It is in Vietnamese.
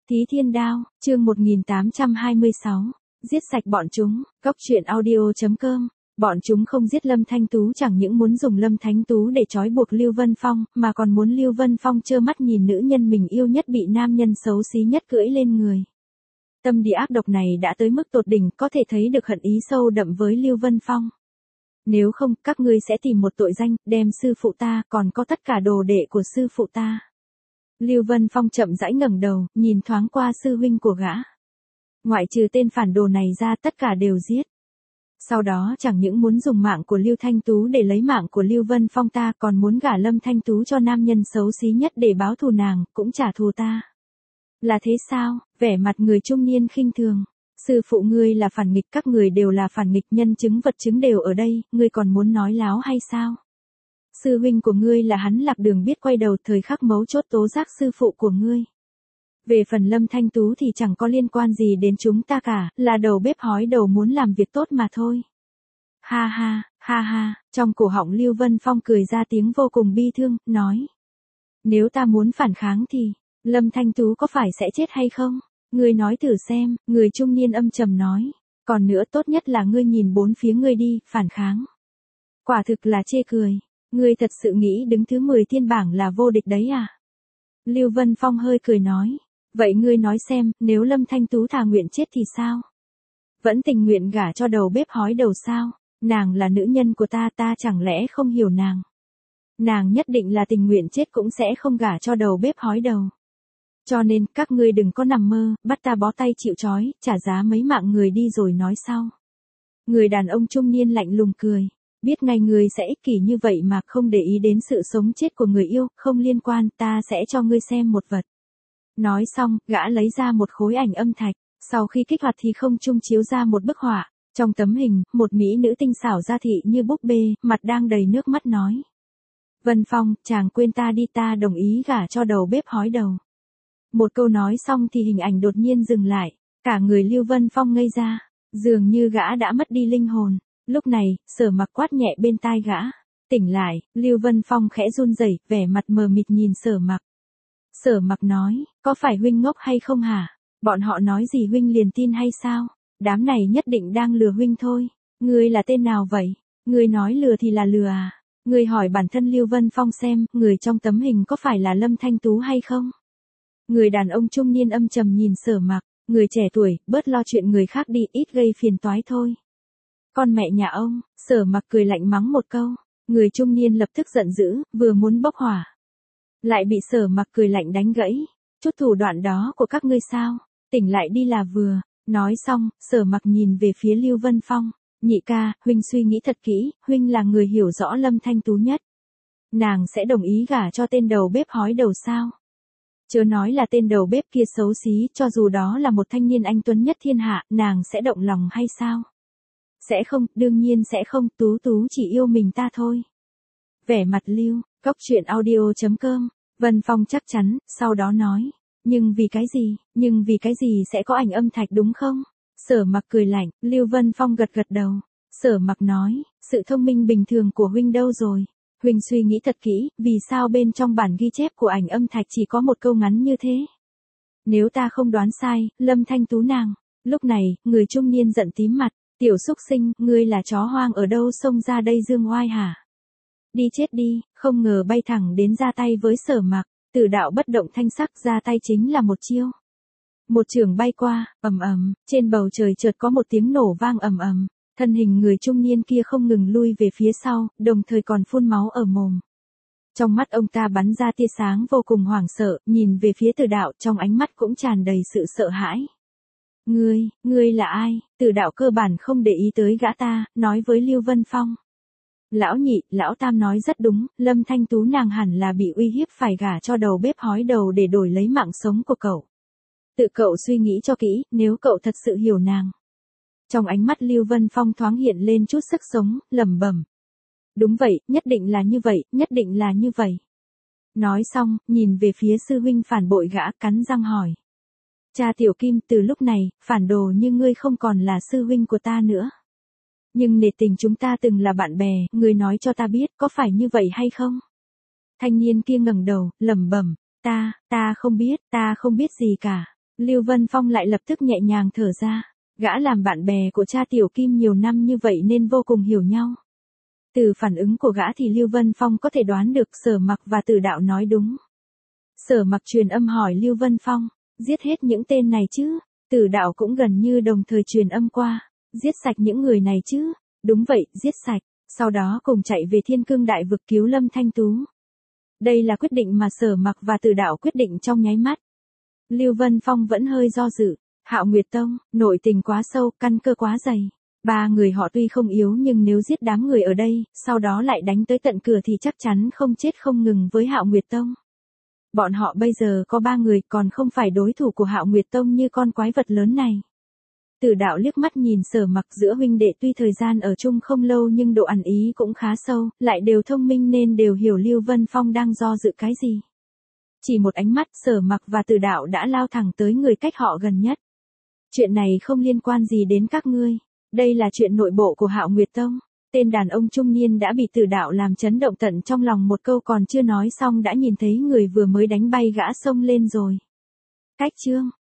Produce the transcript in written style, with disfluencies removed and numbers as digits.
Thí Thiên Đao, chương 1826, giết sạch bọn chúng, góc truyện audio.com. Bọn chúng không giết Lâm Thanh Tú chẳng những muốn dùng Lâm Thanh Tú để trói buộc Lưu Vân Phong, mà còn muốn Lưu Vân Phong trơ mắt nhìn nữ nhân mình yêu nhất bị nam nhân xấu xí nhất cưỡi lên người. Tâm địa ác độc này đã tới mức tột đỉnh, có thể thấy được hận ý sâu đậm với Lưu Vân Phong. Nếu không, các ngươi sẽ tìm một tội danh, đem sư phụ ta, còn có tất cả đồ đệ của sư phụ ta. Lưu Vân Phong chậm rãi ngẩng đầu, nhìn thoáng qua sư huynh của gã. Ngoại trừ tên phản đồ này ra, tất cả đều giết. Sau đó chẳng những muốn dùng mạng của Lưu Thanh Tú để lấy mạng của Lưu Vân Phong, ta còn muốn gả Lâm Thanh Tú cho nam nhân xấu xí nhất để báo thù nàng, cũng trả thù ta. Là thế sao? Vẻ mặt người trung niên khinh thường. Sư phụ ngươi là phản nghịch, các người đều là phản nghịch, nhân chứng vật chứng đều ở đây, ngươi còn muốn nói láo hay sao? Sư huynh của ngươi là hắn lạc đường biết quay đầu, thời khắc mấu chốt tố giác sư phụ của ngươi. Về phần Lâm Thanh Tú thì chẳng có liên quan gì đến chúng ta cả, là đầu bếp hói đầu muốn làm việc tốt mà thôi. Ha ha, ha ha, trong cổ họng Lưu Vân Phong cười ra tiếng vô cùng bi thương, nói. Nếu ta muốn phản kháng thì, Lâm Thanh Tú có phải sẽ chết hay không? Ngươi nói thử xem, người trung niên âm trầm nói. Còn nữa, tốt nhất là ngươi nhìn bốn phía ngươi đi, phản kháng. Quả thực là chê cười. Ngươi thật sự nghĩ đứng thứ 10 thiên bảng là vô địch đấy à? Lưu Vân Phong hơi cười nói. Vậy ngươi nói xem, nếu Lâm Thanh Tú thà nguyện chết thì sao? Vẫn tình nguyện gả cho đầu bếp hói đầu sao? Nàng là nữ nhân của ta, ta chẳng lẽ không hiểu nàng? Nàng nhất định là tình nguyện chết cũng sẽ không gả cho đầu bếp hói đầu. Cho nên, các ngươi đừng có nằm mơ, bắt ta bó tay chịu trói, trả giá mấy mạng người đi rồi nói sau. Người đàn ông trung niên lạnh lùng cười. Biết ngay người sẽ ích kỷ như vậy mà không để ý đến sự sống chết của người yêu, không liên quan, ta sẽ cho ngươi xem một vật. Nói xong, gã lấy ra một khối ảnh âm thạch, sau khi kích hoạt thì không trung chiếu ra một bức họa. Trong tấm hình, một mỹ nữ tinh xảo da thị như búp bê, mặt đang đầy nước mắt nói. Vân Phong, chàng quên ta đi, ta đồng ý gả cho đầu bếp hói đầu. Một câu nói xong thì hình ảnh đột nhiên dừng lại, cả người Lưu Vân Phong ngây ra, dường như gã đã mất đi linh hồn. Lúc này, Sở Mặc quát nhẹ bên tai gã. Tỉnh lại, Lưu Vân Phong khẽ run rẩy, vẻ mặt mờ mịt nhìn Sở Mặc. Sở Mặc nói, có phải huynh ngốc hay không hả? Bọn họ nói gì huynh liền tin hay sao? Đám này nhất định đang lừa huynh thôi. Ngươi là tên nào vậy? Ngươi nói lừa thì là lừa à? Ngươi hỏi bản thân Lưu Vân Phong xem, người trong tấm hình có phải là Lâm Thanh Tú hay không? Người đàn ông trung niên âm trầm nhìn Sở Mặc, người trẻ tuổi, bớt lo chuyện người khác đi, ít gây phiền toái thôi. Con mẹ nhà ông, Sở Mặc cười lạnh mắng một câu, người trung niên lập tức giận dữ, vừa muốn bốc hỏa. Lại bị Sở Mặc cười lạnh đánh gãy, chút thủ đoạn đó của các ngươi sao, tỉnh lại đi là vừa. Nói xong, Sở Mặc nhìn về phía Lưu Vân Phong, nhị ca, huynh suy nghĩ thật kỹ, huynh là người hiểu rõ Lâm Thanh Tú nhất. Nàng sẽ đồng ý gả cho tên đầu bếp hói đầu sao? Chớ nói là tên đầu bếp kia xấu xí, cho dù đó là một thanh niên anh tuấn nhất thiên hạ, nàng sẽ động lòng hay sao? Sẽ không, đương nhiên sẽ không, Tú Tú chỉ yêu mình ta thôi. Vẻ mặt Lưu, góc truyện audio.com, Vân Phong chắc chắn, sau đó nói. Nhưng vì cái gì sẽ có ảnh âm thạch đúng không? Sở Mặc cười lạnh, Lưu Vân Phong gật gật đầu. Sở Mặc nói, sự thông minh bình thường của huynh đâu rồi? Huynh suy nghĩ thật kỹ, vì sao bên trong bản ghi chép của ảnh âm thạch chỉ có một câu ngắn như thế? Nếu ta không đoán sai, Lâm Thanh Tú nàng. Lúc này, người trung niên giận tím mặt. Tiểu xúc sinh, ngươi là chó hoang ở đâu xông ra đây dương oai hả? Đi chết đi, không ngờ bay thẳng đến ra tay với Sở Mặc, Tử đạo bất động thanh sắc, ra tay chính là một chiêu. Một chưởng bay qua, ầm ầm, trên bầu trời chợt có một tiếng nổ vang ầm ầm, thân hình người trung niên kia không ngừng lui về phía sau, đồng thời còn phun máu ở mồm. Trong mắt ông ta bắn ra tia sáng vô cùng hoảng sợ, nhìn về phía Tử đạo, trong ánh mắt cũng tràn đầy sự sợ hãi. Ngươi là ai? Tử đạo cơ bản không để ý tới gã ta, nói với Lưu Vân Phong. Lão nhị, lão tam nói rất đúng, Lâm Thanh Tú nàng hẳn là bị uy hiếp phải gả cho đầu bếp hói đầu để đổi lấy mạng sống của cậu. Tự cậu suy nghĩ cho kỹ, nếu cậu thật sự hiểu nàng. Trong ánh mắt Lưu Vân Phong thoáng hiện lên chút sức sống, lẩm bẩm. Đúng vậy, nhất định là như vậy, nhất định là như vậy. Nói xong, nhìn về phía sư huynh phản bội gã, cắn răng hỏi. Cha Tiểu Kim, từ lúc này, phản đồ như ngươi không còn là sư huynh của ta nữa. Nhưng nể tình chúng ta từng là bạn bè, ngươi nói cho ta biết, có phải như vậy hay không? Thanh niên kia ngẩng đầu, lẩm bẩm, ta không biết gì cả. Lưu Vân Phong lại lập tức nhẹ nhàng thở ra. Gã làm bạn bè của cha Tiểu Kim nhiều năm như vậy nên vô cùng hiểu nhau. Từ phản ứng của gã thì Lưu Vân Phong có thể đoán được Sở Mặc và Tử Đạo nói đúng. Sở Mặc truyền âm hỏi Lưu Vân Phong, giết hết những tên này chứ? Tử Đạo cũng gần như đồng thời truyền âm qua, giết sạch những người này chứ? Đúng vậy, giết sạch, sau đó cùng chạy về Thiên Cương Đại Vực cứu Lâm Thanh Tú. Đây là quyết định mà Sở Mặc và Tử Đạo quyết định trong nháy mắt. Lưu Vân Phong vẫn hơi do dự, Hạo Nguyệt Tông, nội tình quá sâu, căn cơ quá dày. Ba người họ tuy không yếu nhưng nếu giết đám người ở đây, sau đó lại đánh tới tận cửa thì chắc chắn không chết không ngừng với Hạo Nguyệt Tông. Bọn họ bây giờ có 3 người còn không phải đối thủ của Hạo Nguyệt Tông như con quái vật lớn này. Tử Đạo liếc mắt nhìn Sở Mặc, giữa huynh đệ tuy thời gian ở chung không lâu nhưng độ ẩn ý cũng khá sâu, lại đều thông minh nên đều hiểu Lưu Vân Phong đang do dự cái gì. Chỉ một ánh mắt Sở Mặc và Tử Đạo đã lao thẳng tới người cách họ gần nhất. Chuyện này không liên quan gì đến các ngươi. Đây là chuyện nội bộ của Hạo Nguyệt Tông. Tên đàn ông trung niên đã bị Tử Đạo làm chấn động tận trong lòng, một câu còn chưa nói xong đã nhìn thấy người vừa mới đánh bay gã xông lên rồi. Cách chương